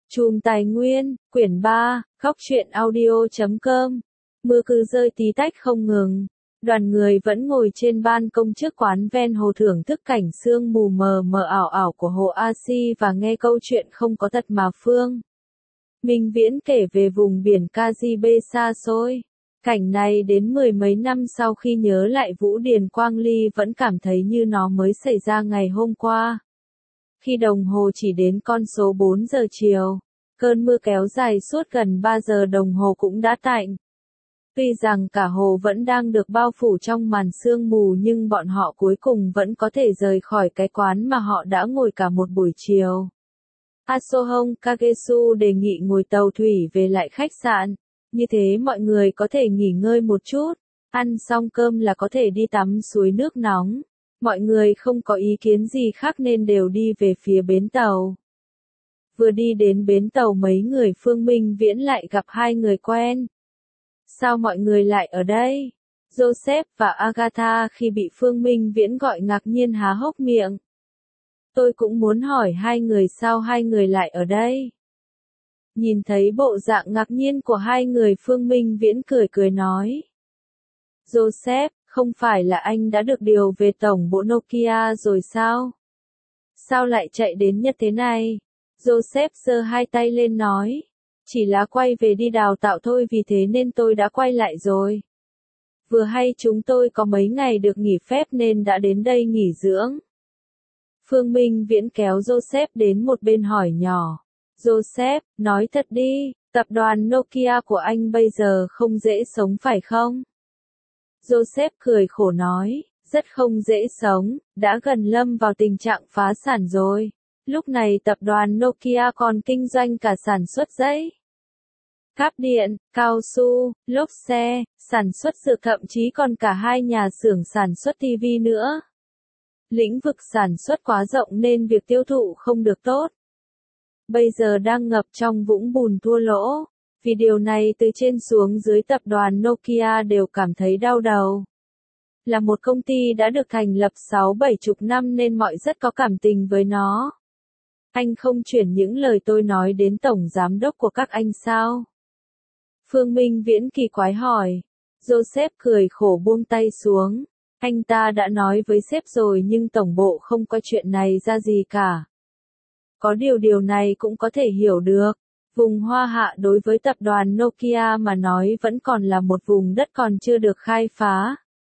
Chùm Tài Nguyên, quyển 3, Góc truyện audio.com. Mưa cứ rơi tí tách không ngừng. Đoàn người vẫn ngồi trên ban công trước quán ven hồ thưởng thức cảnh sương mù mờ mờ ảo ảo của hồ A Si và nghe câu chuyện không có thật mà Phương Minh Viễn kể về vùng biển Caribe xa xôi. Cảnh này đến mười mấy năm sau khi nhớ lại Vũ Điền Quang Ly vẫn cảm thấy như nó mới xảy ra ngày hôm qua. Khi đồng hồ chỉ đến con số 4 giờ chiều, cơn mưa kéo dài suốt gần 3 giờ đồng hồ cũng đã tạnh. Tuy rằng cả hồ vẫn đang được bao phủ trong màn sương mù nhưng bọn họ cuối cùng vẫn có thể rời khỏi cái quán mà họ đã ngồi cả một buổi chiều. Asohong Kagesu đề nghị ngồi tàu thủy về lại khách sạn, như thế mọi người có thể nghỉ ngơi một chút, ăn xong cơm là có thể đi tắm suối nước nóng. Mọi người không có ý kiến gì khác nên đều đi về phía bến tàu. Vừa đi đến bến tàu mấy người Phương Minh Viễn lại gặp hai người quen. Sao mọi người lại ở đây? Joseph và Agatha khi bị Phương Minh Viễn gọi ngạc nhiên há hốc miệng. Tôi cũng muốn hỏi hai người sao hai người lại ở đây. Nhìn thấy bộ dạng ngạc nhiên của hai người Phương Minh Viễn cười cười nói. Joseph, không phải là anh đã được điều về tổng bộ Nokia rồi sao? Sao lại chạy đến Nhật thế này? Joseph giơ hai tay lên nói. Chỉ là quay về đi đào tạo thôi vì thế nên tôi đã quay lại rồi. Vừa hay chúng tôi có mấy ngày được nghỉ phép nên đã đến đây nghỉ dưỡng. Phương Minh Viễn kéo Joseph đến một bên hỏi nhỏ. Joseph, nói thật đi, tập đoàn Nokia của anh bây giờ không dễ sống phải không? Joseph cười khổ nói, rất không dễ sống, đã gần lâm vào tình trạng phá sản rồi. Lúc này tập đoàn Nokia còn kinh doanh cả sản xuất giấy, cáp điện, cao su, lốp xe, sản xuất dược thậm chí còn cả hai nhà xưởng sản xuất TV nữa. Lĩnh vực sản xuất quá rộng nên việc tiêu thụ không được tốt. Bây giờ đang ngập trong vũng bùn thua lỗ. Vì điều này từ trên xuống dưới tập đoàn Nokia đều cảm thấy đau đầu. Là một công ty đã được thành lập 6-7 chục năm nên mọi rất có cảm tình với nó. Anh không chuyển những lời tôi nói đến tổng giám đốc của các anh sao? Phương Minh Viễn kỳ quái hỏi. Joseph cười khổ buông tay xuống. Anh ta đã nói với sếp rồi nhưng tổng bộ không coi chuyện này ra gì cả. Có điều này cũng có thể hiểu được. Vùng Hoa Hạ đối với tập đoàn Nokia mà nói vẫn còn là một vùng đất còn chưa được khai phá.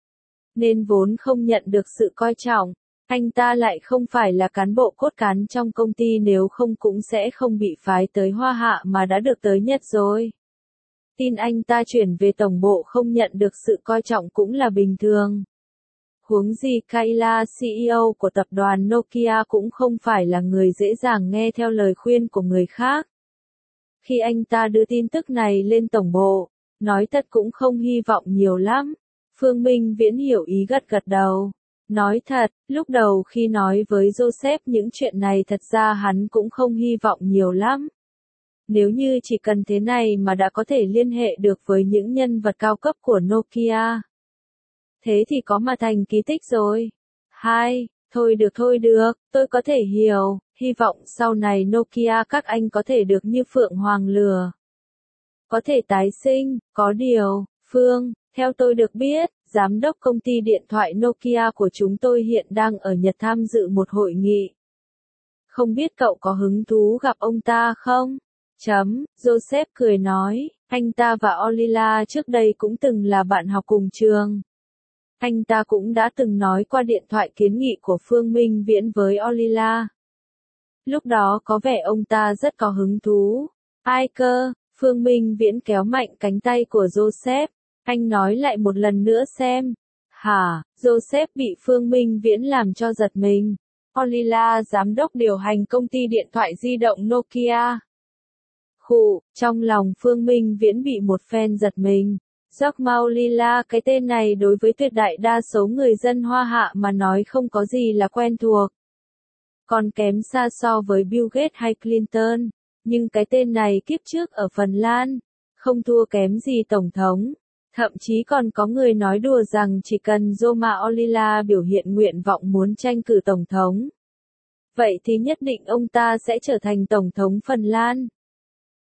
Nên vốn không nhận được sự coi trọng. Anh ta lại không phải là cán bộ cốt cán trong công ty nếu không cũng sẽ không bị phái tới Hoa Hạ mà đã được tới Nhật rồi. Tin anh ta chuyển về tổng bộ không nhận được sự coi trọng cũng là bình thường. Huống gì Kayla CEO của tập đoàn Nokia cũng không phải là người dễ dàng nghe theo lời khuyên của người khác. Khi anh ta đưa tin tức này lên tổng bộ, nói thật cũng không hy vọng nhiều lắm. Phương Minh Viễn hiểu ý gật gật đầu. Nói thật, lúc đầu khi nói với Joseph những chuyện này thật ra hắn cũng không hy vọng nhiều lắm. Nếu như chỉ cần thế này mà đã có thể liên hệ được với những nhân vật cao cấp của Nokia. Thế thì có mà thành kỳ tích rồi. Thôi được, tôi có thể hiểu, hy vọng sau này Nokia các anh có thể được như Phượng Hoàng lừa. Có thể tái sinh, có điều, Phương, theo tôi được biết, giám đốc công ty điện thoại Nokia của chúng tôi hiện đang ở Nhật tham dự một hội nghị. Không biết cậu có hứng thú gặp ông ta không? Joseph cười nói, anh ta và Olila trước đây cũng từng là bạn học cùng trường. Anh ta cũng đã từng nói qua điện thoại kiến nghị của Phương Minh Viễn với Olila. Lúc đó có vẻ ông ta rất có hứng thú. Ai cơ? Phương Minh Viễn kéo mạnh cánh tay của Joseph. Anh nói lại một lần nữa xem. Hả? Joseph bị Phương Minh Viễn làm cho giật mình. Olila giám đốc điều hành công ty điện thoại di động Nokia. Trong lòng Phương Minh Viễn bị một phen giật mình. Jack Olila cái tên này đối với tuyệt đại đa số người dân Hoa Hạ mà nói không có gì là quen thuộc. Còn kém xa so với Bill Gates hay Clinton. Nhưng cái tên này kiếp trước ở Phần Lan, không thua kém gì Tổng thống. Thậm chí còn có người nói đùa rằng chỉ cần Joma Olila biểu hiện nguyện vọng muốn tranh cử Tổng thống. Vậy thì nhất định ông ta sẽ trở thành Tổng thống Phần Lan.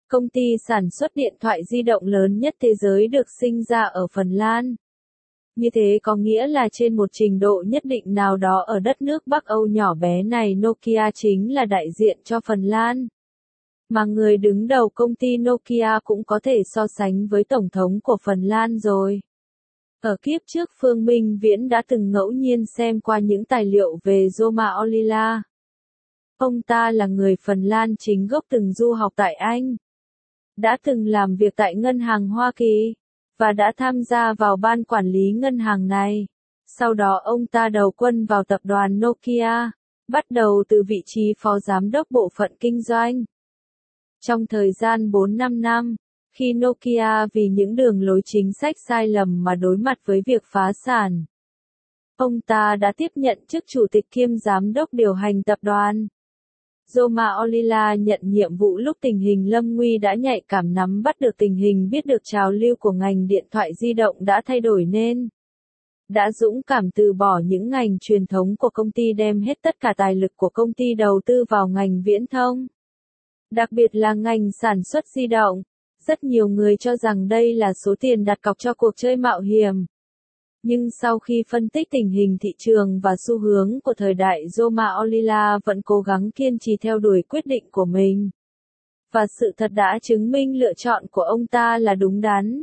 công ty sản xuất điện thoại di động lớn nhất thế giới được sinh ra ở Phần Lan. Như thế có nghĩa là trên một trình độ nhất định nào đó ở đất nước Bắc Âu nhỏ bé này Nokia chính là đại diện cho Phần Lan. Mà người đứng đầu công ty Nokia cũng có thể so sánh với Tổng thống của Phần Lan rồi. Ở kiếp trước Phương Minh Viễn đã từng ngẫu nhiên xem qua những tài liệu về Jorma Ollila. Ông ta là người Phần Lan chính gốc từng du học tại Anh. Đã từng làm việc tại Ngân hàng Hoa Kỳ. Và đã tham gia vào ban quản lý ngân hàng này. Sau đó ông ta đầu quân vào tập đoàn Nokia. Bắt đầu từ vị trí phó giám đốc bộ phận kinh doanh. Trong thời gian 4-5 năm, khi Nokia vì những đường lối chính sách sai lầm mà đối mặt với việc phá sản, ông ta đã tiếp nhận chức chủ tịch kiêm giám đốc điều hành tập đoàn. Jorma Ollila nhận nhiệm vụ lúc tình hình lâm nguy đã nhạy cảm nắm bắt được tình hình, biết được trào lưu của ngành điện thoại di động đã thay đổi nên đã dũng cảm từ bỏ những ngành truyền thống của công ty, đem hết tất cả tài lực của công ty đầu tư vào ngành viễn thông. Đặc biệt là ngành sản xuất di động. Rất nhiều người cho rằng đây là số tiền đặt cọc cho cuộc chơi mạo hiểm. Nhưng sau khi phân tích tình hình thị trường và xu hướng của thời đại, Jorma Ollila vẫn cố gắng kiên trì theo đuổi quyết định của mình. Và sự thật đã chứng minh lựa chọn của ông ta là đúng đắn.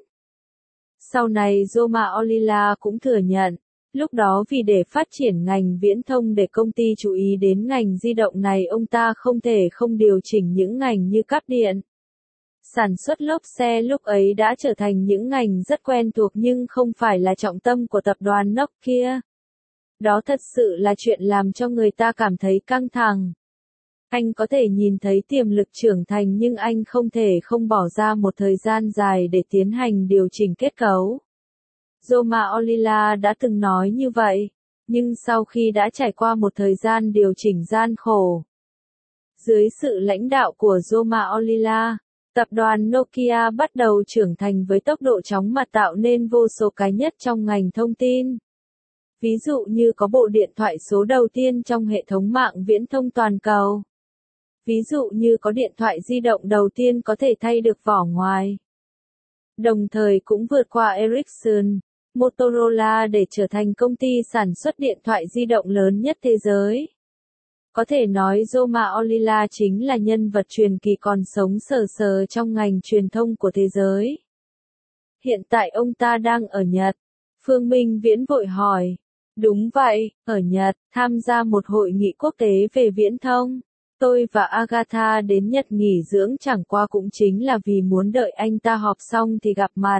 Sau này Jorma Ollila cũng thừa nhận, lúc đó vì để phát triển ngành viễn thông để công ty chú ý đến ngành di động này, ông ta không thể không điều chỉnh những ngành như cáp điện. Sản xuất lốp xe lúc ấy đã trở thành những ngành rất quen thuộc nhưng không phải là trọng tâm của tập đoàn Nokia. Đó thật sự là chuyện làm cho người ta cảm thấy căng thẳng. Anh có thể nhìn thấy tiềm lực trưởng thành nhưng anh không thể không bỏ ra một thời gian dài để tiến hành điều chỉnh kết cấu. Jorma Ollila đã từng nói như vậy, nhưng sau khi đã trải qua một thời gian điều chỉnh gian khổ, dưới sự lãnh đạo của Jorma Ollila, tập đoàn Nokia bắt đầu trưởng thành với tốc độ chóng mặt, tạo nên vô số cái nhất trong ngành thông tin. Ví dụ như có bộ điện thoại số đầu tiên trong hệ thống mạng viễn thông toàn cầu. Ví dụ như có điện thoại di động đầu tiên có thể thay được vỏ ngoài. Đồng thời cũng vượt qua Ericsson, Motorola để trở thành công ty sản xuất điện thoại di động lớn nhất thế giới. Có thể nói Jorma Ollila chính là nhân vật truyền kỳ còn sống sờ sờ trong ngành truyền thông của thế giới. Hiện tại ông ta đang ở Nhật. Phương Minh Viễn vội hỏi. Đúng vậy, ở Nhật, tham gia một hội nghị quốc tế về viễn thông. Tôi và Agatha đến Nhật nghỉ dưỡng chẳng qua cũng chính là vì muốn đợi anh ta họp xong thì gặp mặt.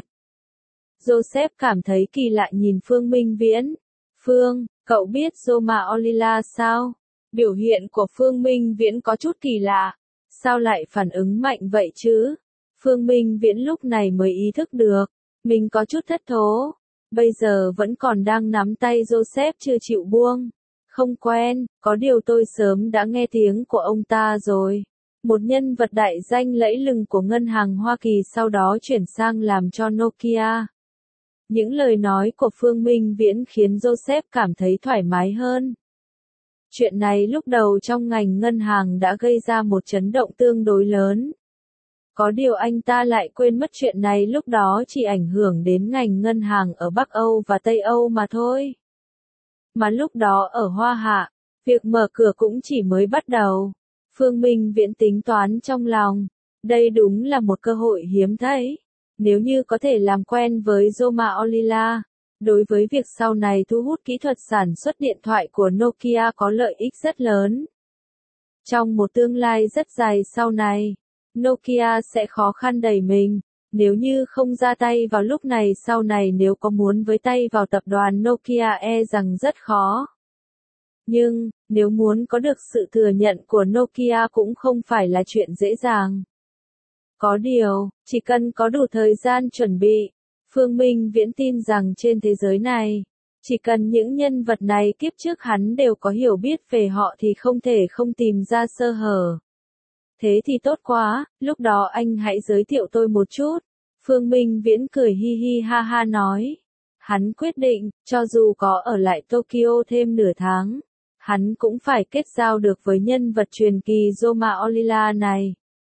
Joseph cảm thấy kỳ lạ nhìn Phương Minh Viễn. Phương, cậu biết Jorma Ollila sao? Biểu hiện của Phương Minh Viễn có chút kỳ lạ. Sao lại phản ứng mạnh vậy chứ? Phương Minh Viễn lúc này mới ý thức được. Mình có chút thất thố. Bây giờ vẫn còn đang nắm tay Joseph chưa chịu buông. Không quen, có điều tôi sớm đã nghe tiếng của ông ta rồi. Một nhân vật đại danh lẫy lừng của ngân hàng Hoa Kỳ sau đó chuyển sang làm cho Nokia. Những lời nói của Phương Minh Viễn khiến Joseph cảm thấy thoải mái hơn. Chuyện này lúc đầu trong ngành ngân hàng đã gây ra một chấn động tương đối lớn. Có điều anh ta lại quên mất chuyện này lúc đó chỉ ảnh hưởng đến ngành ngân hàng ở Bắc Âu và Tây Âu mà thôi. Mà lúc đó ở Hoa Hạ, việc mở cửa cũng chỉ mới bắt đầu. Phương Minh Viễn tính toán trong lòng, đây đúng là một cơ hội hiếm thấy. Nếu như có thể làm quen với Jorma Ollila, đối với việc sau này thu hút kỹ thuật sản xuất điện thoại của Nokia có lợi ích rất lớn. Trong một tương lai rất dài sau này, Nokia sẽ khó khăn đầy mình. Nếu như không ra tay vào lúc này, sau này nếu có muốn với tay vào tập đoàn Nokia e rằng rất khó. Nhưng, nếu muốn có được sự thừa nhận của Nokia cũng không phải là chuyện dễ dàng. Có điều, chỉ cần có đủ thời gian chuẩn bị, Phương Minh Viễn tin rằng trên thế giới này, chỉ cần những nhân vật này kiếp trước hắn đều có hiểu biết về họ thì không thể không tìm ra sơ hở. Thế thì tốt quá, lúc đó anh hãy giới thiệu tôi một chút. Phương Minh Viễn cười hi hi ha ha nói. Hắn quyết định, cho dù có ở lại Tokyo thêm nửa tháng, hắn cũng phải kết giao được với nhân vật truyền kỳ Jorma Ollila này.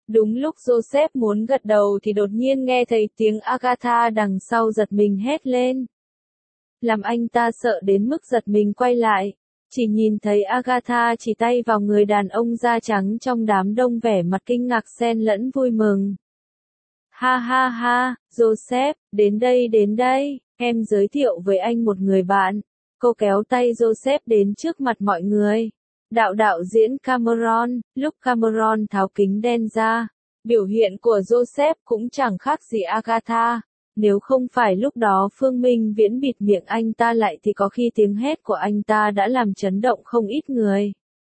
Đúng lúc Joseph muốn gật đầu thì đột nhiên nghe thấy tiếng Agatha đằng sau giật mình hét lên. Làm anh ta sợ đến mức giật mình quay lại. Chỉ nhìn thấy Agatha chỉ tay vào người đàn ông da trắng trong đám đông vẻ mặt kinh ngạc xen lẫn vui mừng. Ha ha ha, Joseph, đến đây, em giới thiệu với anh một người bạn. Cô kéo tay Joseph đến trước mặt mọi người. Đạo diễn Cameron, lúc Cameron tháo kính đen ra, biểu hiện của Joseph cũng chẳng khác gì Agatha. Nếu không phải lúc đó Phương Minh Viễn bịt miệng anh ta lại thì có khi tiếng hét của anh ta đã làm chấn động không ít người.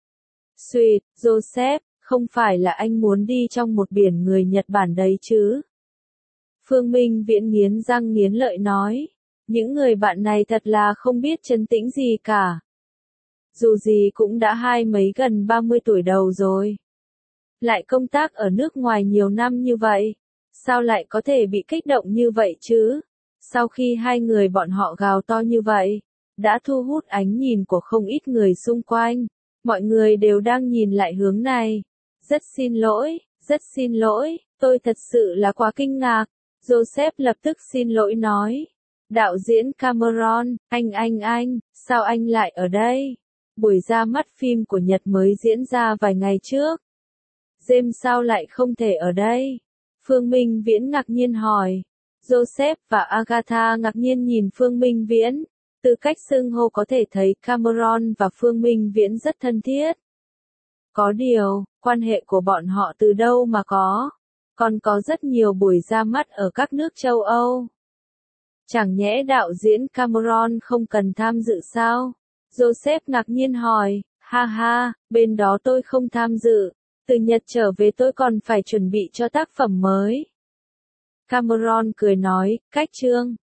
Sweet, Joseph, không phải là anh muốn đi trong một biển người Nhật Bản đấy chứ? Phương Minh Viễn nghiến răng nghiến lợi nói. Những người bạn này thật là không biết trấn tĩnh gì cả. Dù gì cũng đã gần 30 tuổi đầu rồi. Lại công tác ở nước ngoài nhiều năm như vậy. Sao lại có thể bị kích động như vậy chứ? Sau khi hai người bọn họ gào to như vậy, đã thu hút ánh nhìn của không ít người xung quanh. Mọi người đều đang nhìn lại hướng này. Rất xin lỗi, tôi thật sự là quá kinh ngạc. Joseph lập tức xin lỗi nói. Đạo diễn Cameron, anh, sao anh lại ở đây? Buổi ra mắt phim của Nhật mới diễn ra vài ngày trước. James sao lại không thể ở đây? Phương Minh Viễn ngạc nhiên hỏi. Joseph và Agatha ngạc nhiên nhìn Phương Minh Viễn. Từ cách xưng hô có thể thấy Cameron và Phương Minh Viễn rất thân thiết. Có điều, quan hệ của bọn họ từ đâu mà có? Còn có rất nhiều buổi ra mắt ở các nước châu Âu. Chẳng nhẽ đạo diễn Cameron không cần tham dự sao? Joseph ngạc nhiên hỏi. Ha ha, bên đó tôi không tham dự. Từ Nhật trở về tôi còn phải chuẩn bị cho tác phẩm mới. Cameron cười nói, cách chương.